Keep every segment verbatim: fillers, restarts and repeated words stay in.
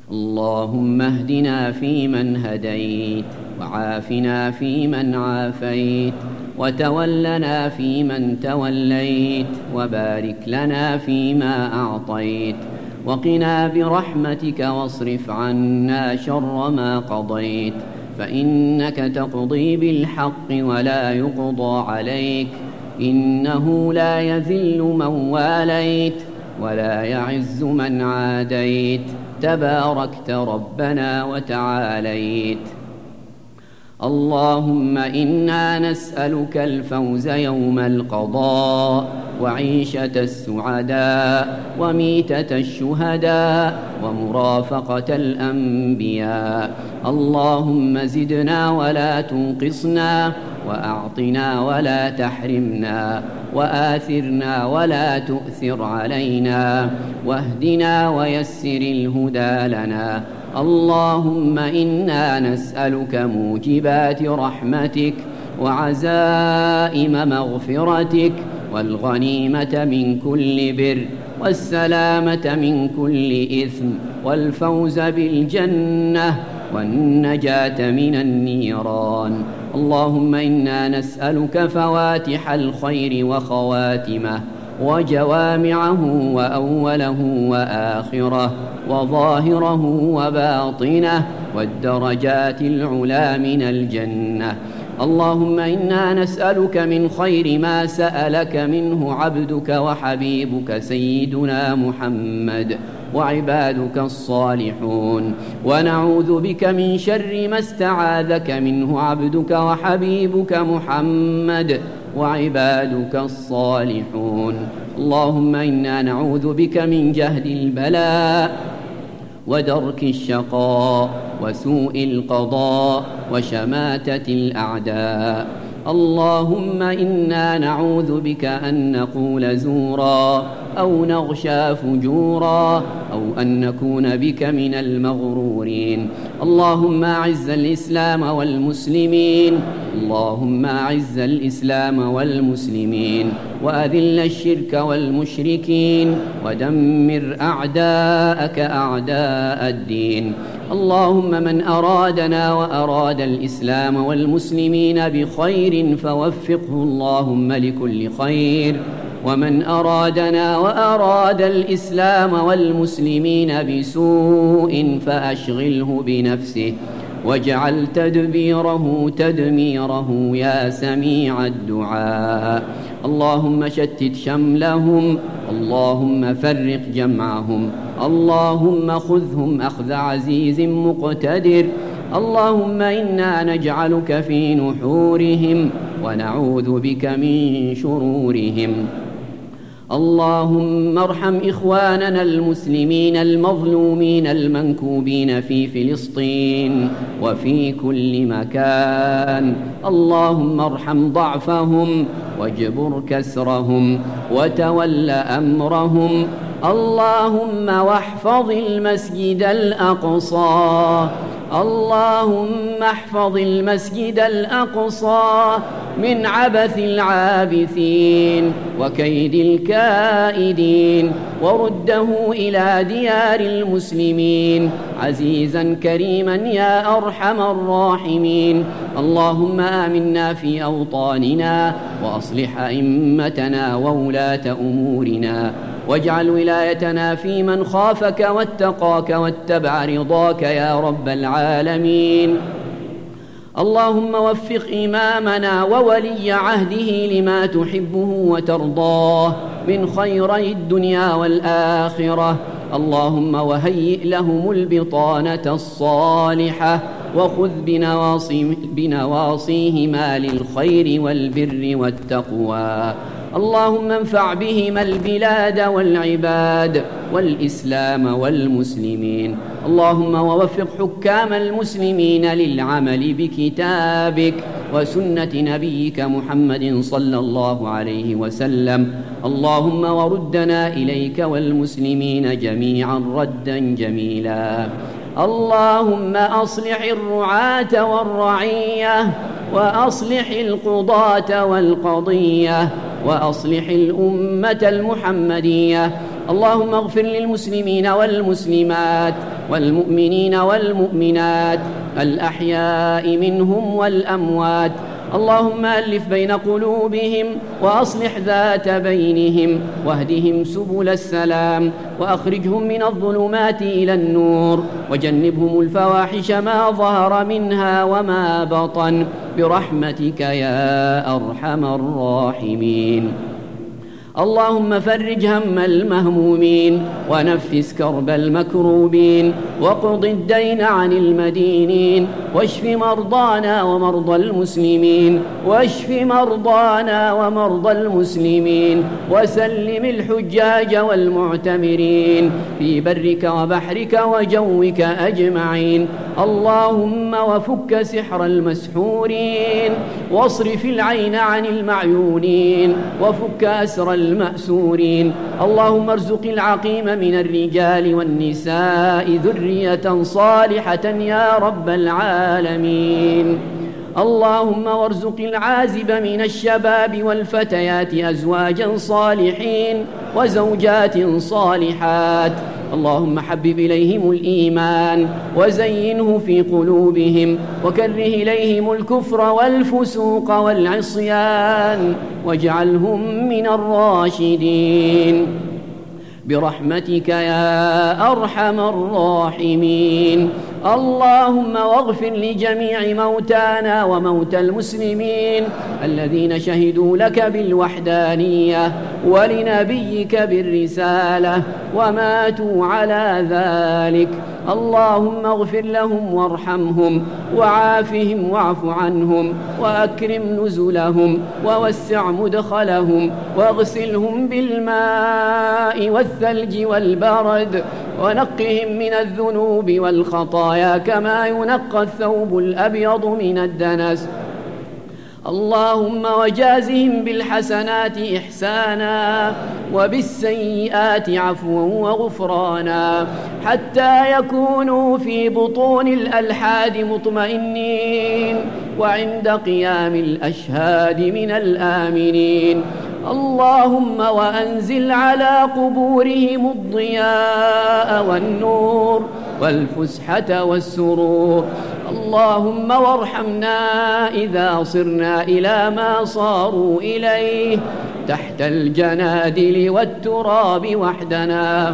اللهم اهدنا فيمن هديت، وعافنا فيمن عافيت، وتولنا فيمن توليت، وبارك لنا فيما أعطيت، وقنا برحمتك واصرف عنا شر ما قضيت، فإنك تقضي بالحق ولا يقضى عليك، إنه لا يذل من واليت ولا يعز من عاديت، تباركت ربنا وتعاليت. اللهم إنا نسألك الفوز يوم القضاء، وعيشة السعداء، وميتة الشهداء، ومرافقة الأنبياء. اللهم زدنا ولا تنقصنا، وأعطنا ولا تحرمنا، وآثرنا ولا تؤثر علينا، واهدنا ويسر الهدى لنا. اللهم إنا نسألك موجبات رحمتك، وعزائم مغفرتك، والغنيمة من كل بر، والسلامة من كل إثم، والفوز بالجنة، والنجاة من النيران. اللهم إنا نسألك فواتح الخير وخواتمه، وجوامعه وأوله وآخره، وظاهره وباطنه، والدرجات العلى من الجنة. اللهم إنا نسألك من خير ما سألك منه عبدك وحبيبك سيدنا محمد وعبادك الصالحون، ونعوذ بك من شر ما استعاذك منه عبدك وحبيبك محمد وعبادك الصالحون. اللهم إنا نعوذ بك من جهد البلاء، ودرك الشقاء، وسوء القضاء، وشماتة الأعداء. اللهم إنا نعوذ بك أن نقول زورا، أو نغشى فجورا، أو أن نكون بك من المغرورين. اللهم أعز الإسلام والمسلمين، اللهم أعز الإسلام والمسلمين، وأذل الشرك والمشركين، ودمر أعداءك أعداء الدين. اللهم من أرادنا وأراد الإسلام والمسلمين بخير فوفقه اللهم لكل خير، ومن أرادنا وأراد الإسلام والمسلمين بسوء فأشغله بنفسه، واجعل تدبيره تدميره يا سميع الدعاء. اللهم شتت شملهم، اللهم فرق جمعهم، اللهم خذهم أخذ عزيز مقتدر. اللهم إنا نجعلك في نحورهم، ونعوذ بك من شرورهم. اللهم ارحم إخواننا المسلمين المظلومين المنكوبين في فلسطين وفي كل مكان. اللهم ارحم ضعفهم، واجبر كسرهم، وتول أمرهم. اللهم واحفظ المسجد الأقصى، اللهم احفظ المسجد الأقصى من عبث العابثين وكيد الكائدين، ورده إلى ديار المسلمين عزيزا كريما يا أرحم الراحمين. اللهم آمنا في أوطاننا، وأصلح أئمتنا وولاة أمورنا، واجعل ولايتنا في من خافك واتقاك واتبع رضاك يا رب العالمين. اللهم وفق إمامنا وولي عهده لما تحبه وترضاه من خيري الدنيا والآخرة. اللهم وهيئ لهم البطانة الصالحة، وخذ بنواصي بنواصيهما للخير والبر والتقوى. اللهم انفع بهما البلاد والعباد والإسلام والمسلمين. اللهم ووفق حكام المسلمين للعمل بكتابك وسنة نبيك محمد صلى الله عليه وسلم. اللهم وردنا إليك والمسلمين جميعا ردا جميلا. اللهم أصلح الرعاة والرعية، وأصلح القضاة والقضية، وأصلح الأمة المحمدية. اللهم اغفر للمسلمين والمسلمات والمؤمنين والمؤمنات الأحياء منهم والأموات. اللهم ألف بين قلوبهم وأصلح ذات بينهم واهدهم سبل السلام وأخرجهم من الظلمات إلى النور وجنبهم الفواحش ما ظهر منها وما بطن برحمتك يا أرحم الراحمين. اللهم فرج هم المهمومين ونفس كرب المكروبين واقض الدين عن المدينين واشف مرضانا ومرضى المسلمين واشف مرضانا ومرضى المسلمين وسلم الحجاج والمعتمرين في برك وبحرك وجوك أجمعين. اللهم وفك سحر المسحورين واصرف العين عن المعيونين وفك أسر المأسورين. اللهم ارزق العقيم من الرجال والنساء ذرية صالحة يا رب العالمين. اللهم وارزق العازب من الشباب والفتيات أزواجا صالحين وزوجات صالحات. اللهم حبب إليهم الإيمان وزينه في قلوبهم وكره إليهم الكفر والفسوق والعصيان واجعلهم من الراشدين برحمتك يا أرحم الراحمين. اللهم واغفر لجميع موتانا وموتى المسلمين الذين شهدوا لك بالوحدانية ولنبيك بالرسالة وماتوا على ذلك. اللهم اغفر لهم وارحمهم وعافهم واعف عنهم وأكرم نزلهم ووسع مدخلهم واغسلهم بالماء والثلج والبرد ونقهم من الذنوب والخطايا كما ينقى الثوب الأبيض من الدنس. اللهم وجازهم بالحسنات إحسانا وبالسيئات عفوا وغفرانا حتى يكونوا في بطون الألحاد مطمئنين وعند قيام الأشهاد من الآمنين. اللهم وأنزل على قبورهم الضياء والنور والفسحة والسرور. اللهم وارحمنا إذا صرنا إلى ما صاروا إليه تحت الجنادل والتراب وحدنا.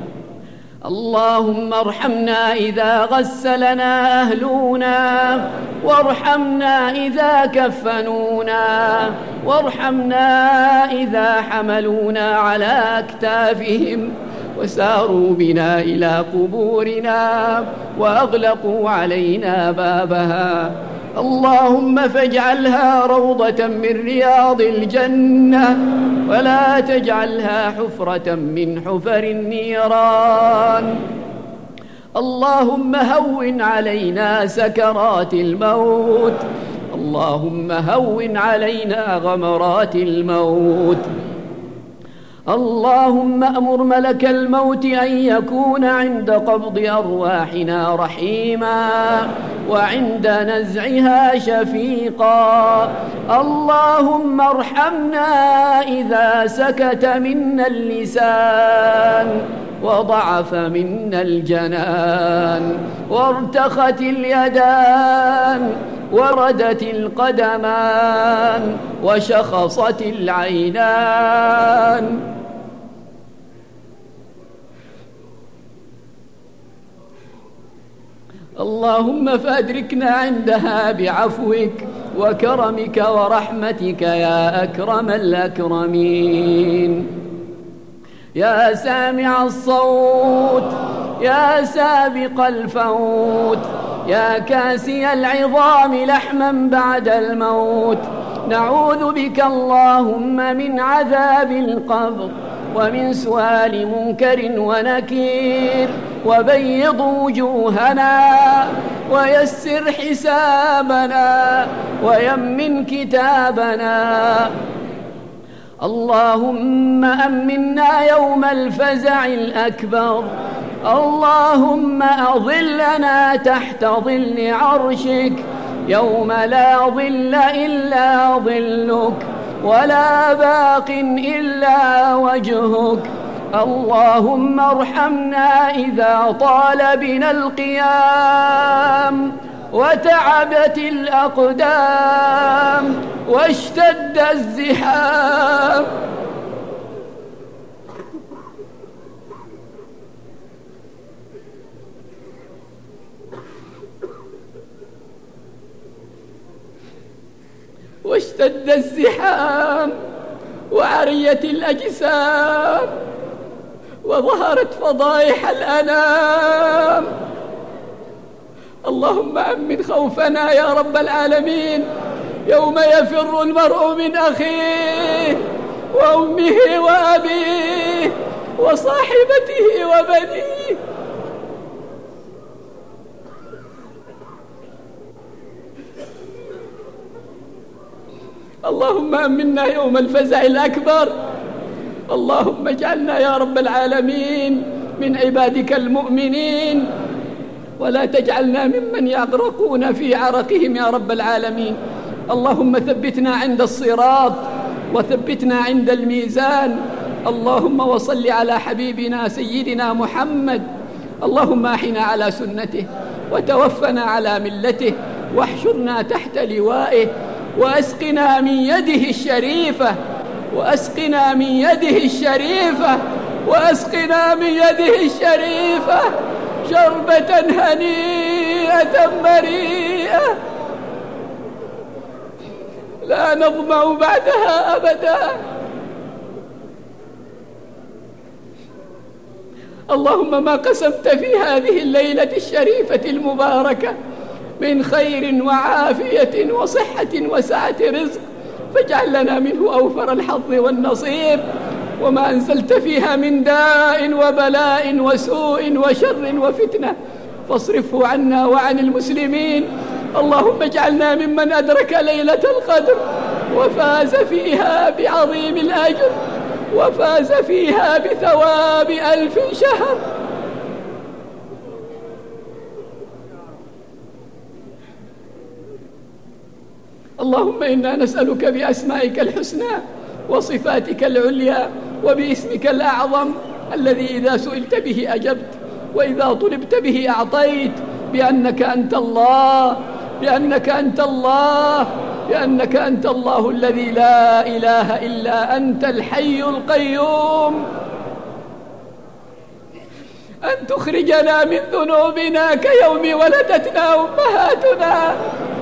اللهم ارحمنا إذا غسلنا أهلنا وارحمنا إذا كفنونا وارحمنا إذا حملونا على أكتافهم وساروا بنا إلى قبورنا وأغلقوا علينا بابها. اللهم فاجعلها روضة من رياض الجنة ولا تجعلها حفرة من حفر النيران. اللهم هون علينا سكرات الموت. اللهم هون علينا غمرات الموت. اللهم أمر ملك الموت أن يكون عند قبض أرواحنا رحيما وعند نزعها شفيقا. اللهم ارحمنا إذا سكت منا اللسان وضعف منا الجنان وارتخت اليدان وردت القدمان وشخصت العينان. اللهم فأدركنا عندها بعفوك وكرمك ورحمتك يا أكرم الأكرمين. يا سامع الصوت يا سابق الفوت يا كاسي العظام لحما بعد الموت نعوذ بك اللهم من عذاب القبر ومن سؤال منكر ونكير. وبيض وجوهنا ويسر حسابنا ويمن كتابنا. اللهم أمنا يوم الفزع الأكبر. اللهم أظلنا تحت ظل عرشك يوم لا ظل إلا ظلك ولا باق إلا وجهك اللهم ارحمنا إذا طال بنا القيام وتعبت الأقدام واشتد الزحام. واشتد الزحام وعريت الأجسام وظهرت فضائح الأنام. اللهم أمن خوفنا يا رب العالمين يوم يفر المرء من أخيه وأمه وأبيه وصاحبته وبنيه. اللهم أمنا يوم الفزع الأكبر. اللهم اجعلنا يا رب العالمين من عبادك المؤمنين ولا تجعلنا ممن يغرقون في عرقهم يا رب العالمين. اللهم ثبتنا عند الصراط وثبتنا عند الميزان. اللهم وصل على حبيبنا سيدنا محمد. اللهم احنا على سنته وتوفنا على ملته واحشرنا تحت لوائه وأسقنا من يده الشريفة وأسقنا من يده الشريفة وأسقنا من يده الشريفة شربة هنيئة مريئة لا نظمأ بعدها أبدا. اللهم ما قسمت في هذه الليلة الشريفة المباركة من خير وعافية وصحة وسعة رزق فاجعل لنا منه أوفر الحظ والنصيب، وما أنزلت فيها من داء وبلاء وسوء وشر وفتنة فاصرفه عنا وعن المسلمين. اللهم اجعلنا ممن أدرك ليلة القدر وفاز فيها بعظيم الأجر وفاز فيها بثواب ألف شهر. اللهم إنا نسألك بأسمائك الحسنى وصفاتك العليا وباسمك الأعظم الذي إذا سئلت به أجبت وإذا طلبت به أعطيت، بأنك أنت الله بأنك أنت الله بأنك أنت الله الذي لا إله إلا أنت الحي القيوم، أن تخرجنا من ذنوبنا كيوم ولدتنا أمهاتنا.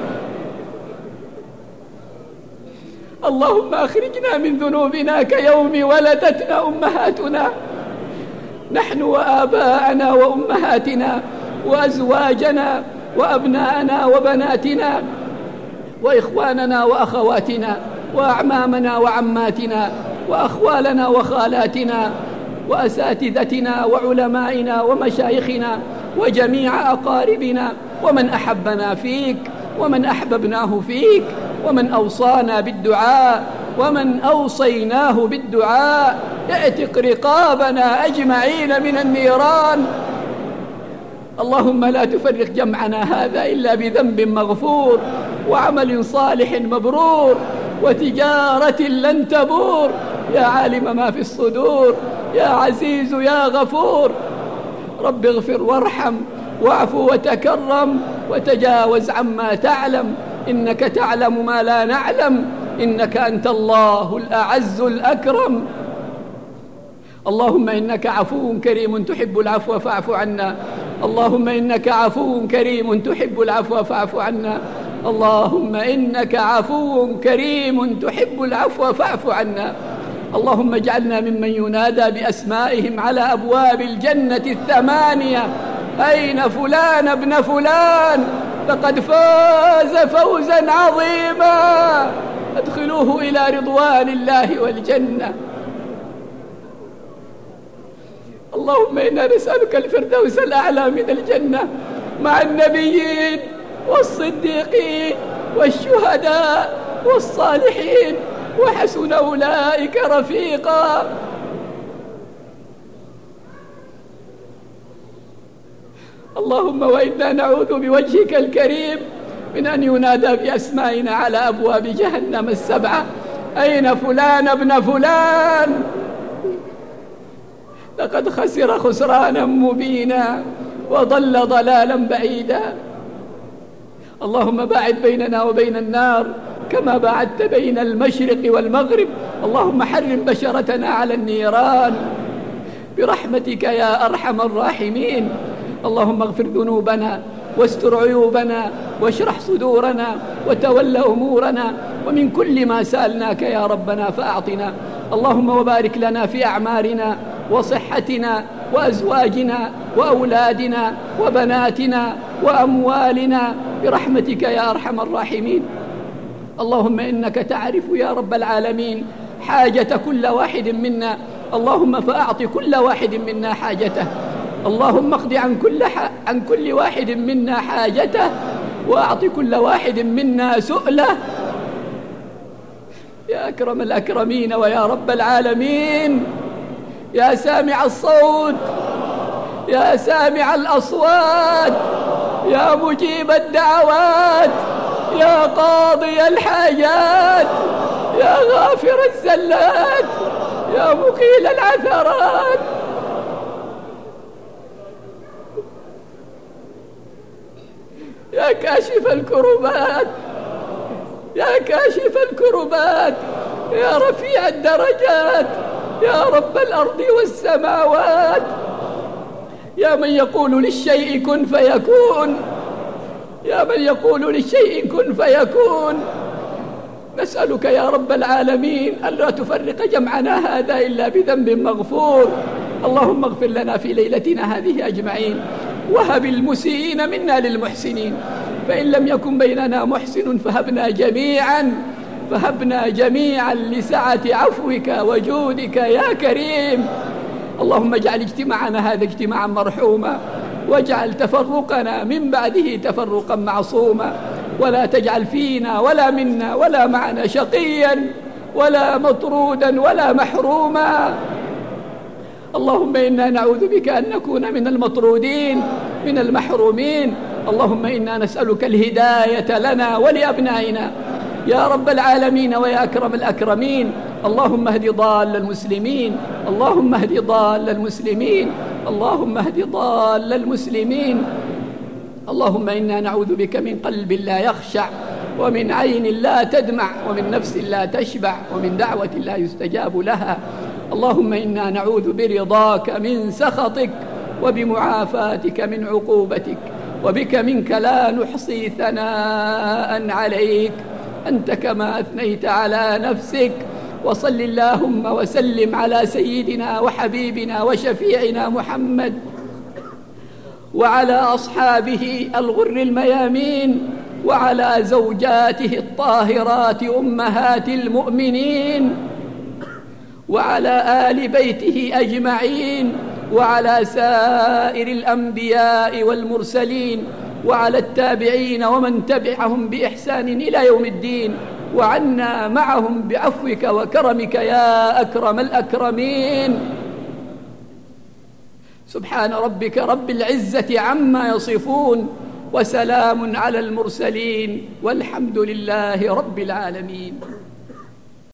اللهم أخرجنا من ذنوبنا كيوم ولدتنا أمهاتنا، نحن وآباءنا وأمهاتنا وأزواجنا وأبناءنا وبناتنا وإخواننا وأخواتنا وأعمامنا وعماتنا وأخوالنا وخالاتنا وأساتذتنا وعلمائنا ومشايخنا وجميع أقاربنا ومن أحبنا فيك ومن أحببناه فيك ومن أوصانا بالدعاء ومن أوصيناه بالدعاء. اعتق رقابنا أجمعين من النيران. اللهم لا تفرق جمعنا هذا إلا بذنب مغفور وعمل صالح مبرور وتجارة لن تبور. يا عالم ما في الصدور يا عزيز يا غفور، رب اغفر وارحم واعفو وتكرم وتجاوز عما تعلم، إنك تعلم ما لا نعلم، إنك أنت الله الأعز الأكرم. اللهم إنك عفو كريم تحب العفو فاعف عنا. اللهم إنك عفو كريم تحب العفو فاعف عنا. اللهم إنك عفو كريم تحب العفو فاعف عنا. اللهم اجعلنا ممن ينادى بأسمائهم على أبواب الجنة الثمانية: أين فلان ابن فلان فقد فاز فوزا عظيما، ادخلوه إلى رضوان الله والجنة. اللهم إنا نسألك الفردوس الأعلى من الجنة مع النبيين والصديقين والشهداء والصالحين وحسن أولئك رفيقا. اللهم وإنا نعوذ بوجهك الكريم من أن ينادى بأسمائنا على أبواب جهنم السبعة: أين فلان ابن فلان لقد خسر خسرانا مبينا وضل ضلالا بعيدا. اللهم باعد بيننا وبين النار كما باعدت بين المشرق والمغرب. اللهم حرم بشرتنا على النيران برحمتك يا أرحم الراحمين. اللهم اغفر ذنوبنا واستر عيوبنا واشرح صدورنا وتول أمورنا، ومن كل ما سألناك يا ربنا فأعطنا. اللهم وبارك لنا في أعمارنا وصحتنا وأزواجنا وأولادنا وبناتنا وأموالنا برحمتك يا أرحم الراحمين. اللهم إنك تعرف يا رب العالمين حاجة كل واحد منا، اللهم فأعط كل واحد منا حاجته. اللهم اقض عن كل, ح... عن كل واحد منا حاجته، وأعط كل واحد منا سؤله يا أكرم الأكرمين ويا رب العالمين. يا سامع الصوت، يا سامع الأصوات، يا مجيب الدعوات، يا قاضي الحاجات، يا غافر الزلات، يا مقيل العثرات، يا كاشف الكربات، يا كاشف الكربات، يا رفيع الدرجات، يا رب الأرض والسماوات، يا من يقول للشيء كن فيكون، يا من يقول للشيء كن فيكون. نسألك يا رب العالمين ألا تفرق جمعنا هذا إلا بذنب مغفور. اللهم اغفر لنا في ليلتنا هذه أجمعين، وهب المسيئين منا للمحسنين، فإن لم يكن بيننا محسن فهبنا جميعا فهبنا جميعا لسعة عفوك وجودك يا كريم. اللهم اجعل اجتماعنا هذا اجتماعا مرحوما، واجعل تفرقنا من بعده تفرقا معصوما، ولا تجعل فينا ولا منا ولا معنا شقيا ولا مطرودا ولا محروما. اللهم إنا نعوذ بك أن نكون من المطرودين من المحرومين. اللهم إنا نسألك الهداية لنا ولأبنائنا يا رب العالمين ويا أكرم الأكرمين. اللهم اهد ضال المسلمين، اللهم اهد ضال المسلمين، اللهم اهد ضال المسلمين. اللهم إنا نعوذ بك من قلب لا يخشع، ومن عين لا تدمع، ومن نفس لا تشبع، ومن دعوة لا يستجاب لها. اللهم إنا نعوذ برضاك من سخطك، وبمعافاتك من عقوبتك، وبك منك لا نحصي ثناء عليك أنت كما أثنيت على نفسك. وصل اللهم وسلم على سيدنا وحبيبنا وشفيعنا محمد وعلى أصحابه الغر الميامين، وعلى زوجاته الطاهرات أمهات المؤمنين، وعلى آل بيته أجمعين، وعلى سائر الأنبياء والمرسلين، وعلى التابعين ومن تبعهم بإحسان إلى يوم الدين، وعنا معهم بعفوك وكرمك يا أكرم الأكرمين. سبحان ربك رب العزة عما يصفون، وسلام على المرسلين، والحمد لله رب العالمين.